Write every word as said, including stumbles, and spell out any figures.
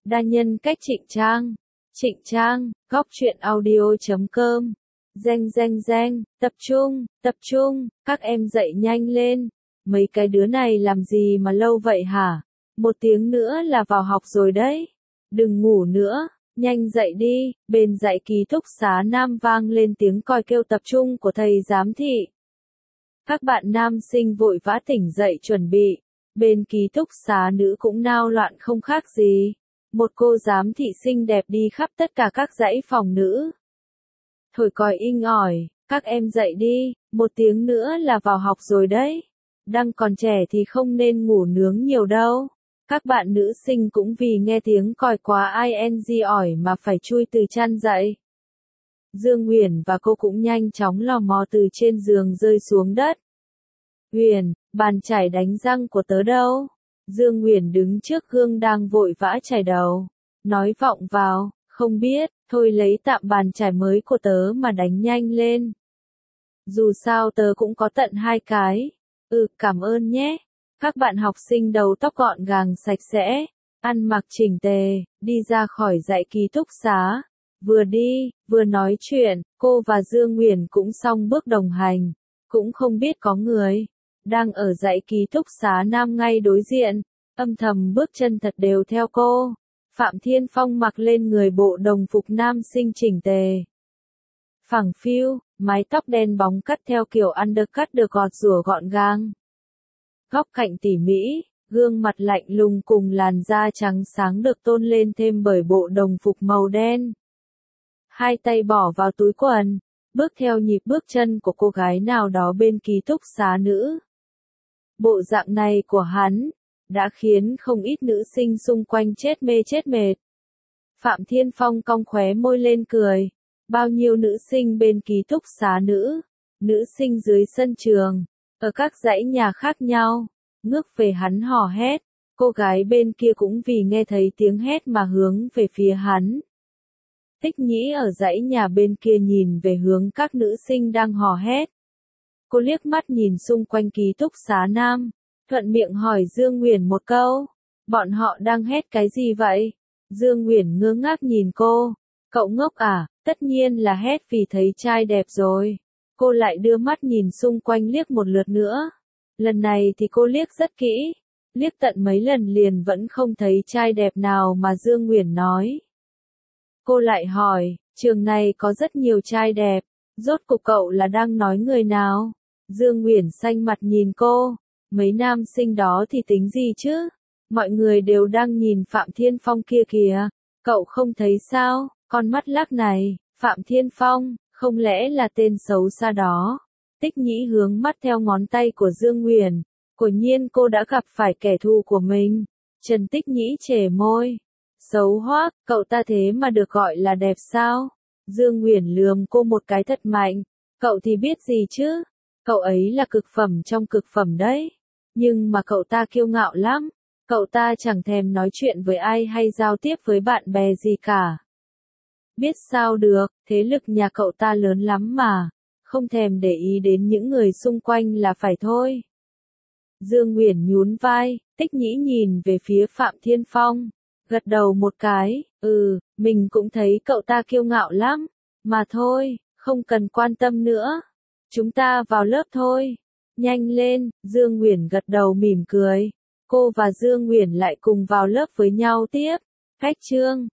Đa nhân cách Trịnh Trang. Trịnh Trang, góc truyện audio chấm com. Reng reng reng, tập trung, tập trung, các em dậy nhanh lên. Mấy cái đứa này làm gì mà lâu vậy hả? Một tiếng nữa là vào học rồi đấy. Đừng ngủ nữa, nhanh dậy đi. Bên dãy ký túc xá nam vang lên tiếng còi kêu tập trung của thầy giám thị. Các bạn nam sinh vội vã tỉnh dậy chuẩn bị. Bên ký túc xá nữ cũng nao loạn không khác gì. Một cô giám thị xinh đẹp đi khắp tất cả các dãy phòng nữ. Thổi còi inh ỏi, các em dậy đi, một tiếng nữa là vào học rồi đấy. Đang còn trẻ thì không nên ngủ nướng nhiều đâu. Các bạn nữ sinh cũng vì nghe tiếng còi quá ing ỏi mà phải chui từ chăn dậy. Dương Huyền và cô cũng nhanh chóng lò mò từ trên giường rơi xuống đất. Huyền, bàn chải đánh răng của tớ đâu? Dương Huyền đứng trước gương đang vội vã chải đầu. Nói vọng vào, không biết, thôi lấy tạm bàn chải mới của tớ mà đánh nhanh lên. Dù sao tớ cũng có tận hai cái. Ừ, cảm ơn nhé. Các bạn học sinh đầu tóc gọn gàng sạch sẽ, ăn mặc chỉnh tề, đi ra khỏi dãy ký túc xá. Vừa đi, vừa nói chuyện, cô và Dương Huyền cũng song bước đồng hành. Cũng không biết có người đang ở dãy ký túc xá nam ngay đối diện, âm thầm bước chân thật đều theo cô. Phạm Thiên Phong mặc lên người bộ đồng phục nam sinh chỉnh tề. Phẳng phiu, mái tóc đen bóng cắt theo kiểu undercut được gọt rủa gọn gàng. Góc cạnh tỉ mỉ, gương mặt lạnh lùng cùng làn da trắng sáng được tôn lên thêm bởi bộ đồng phục màu đen. Hai tay bỏ vào túi quần, bước theo nhịp bước chân của cô gái nào đó bên ký túc xá nữ. Bộ dạng này của hắn đã khiến không ít nữ sinh xung quanh chết mê chết mệt. Phạm Thiên Phong cong khóe môi lên cười. Bao nhiêu nữ sinh bên ký túc xá nữ, nữ sinh dưới sân trường, ở các dãy nhà khác nhau, ngước về hắn hò hét. Cô gái bên kia cũng vì nghe thấy tiếng hét mà hướng về phía hắn. Tích Nhĩ ở dãy nhà bên kia nhìn về hướng các nữ sinh đang hò hét. Cô liếc mắt nhìn xung quanh ký túc xá nam, thuận miệng hỏi Dương Huyền một câu. Bọn họ đang hét cái gì vậy? Dương Huyền ngơ ngác nhìn cô. Cậu ngốc à, tất nhiên là hét vì thấy trai đẹp rồi. Cô lại đưa mắt nhìn xung quanh liếc một lượt nữa. Lần này thì cô liếc rất kỹ. Liếc tận mấy lần liền vẫn không thấy trai đẹp nào mà Dương Huyền nói. Cô lại hỏi, trường này có rất nhiều trai đẹp, rốt cuộc cậu là đang nói người nào? Dương Huyền xanh mặt nhìn cô, mấy nam sinh đó thì tính gì chứ? Mọi người đều đang nhìn Phạm Thiên Phong kia kìa, cậu không thấy sao? Con mắt lắc này, Phạm Thiên Phong, không lẽ là tên xấu xa đó? Tích Nhĩ hướng mắt theo ngón tay của Dương Huyền, quả nhiên cô đã gặp phải kẻ thù của mình. Trần Tích Nhĩ chề môi. Xấu hoác, cậu ta thế mà được gọi là đẹp sao? Dương Huyền lườm cô một cái thật mạnh. Cậu thì biết gì chứ? Cậu ấy là cực phẩm trong cực phẩm đấy. Nhưng mà cậu ta kiêu ngạo lắm. Cậu ta chẳng thèm nói chuyện với ai hay giao tiếp với bạn bè gì cả. Biết sao được, thế lực nhà cậu ta lớn lắm mà. Không thèm để ý đến những người xung quanh là phải thôi. Dương Huyền nhún vai, Tích Nhĩ nhìn về phía Phạm Thiên Phong. Gật đầu một cái, ừ, mình cũng thấy cậu ta kiêu ngạo lắm. Mà thôi, không cần quan tâm nữa. Chúng ta vào lớp thôi. Nhanh lên, Dương Huyền gật đầu mỉm cười. Cô và Dương Huyền lại cùng vào lớp với nhau tiếp. Khách chương.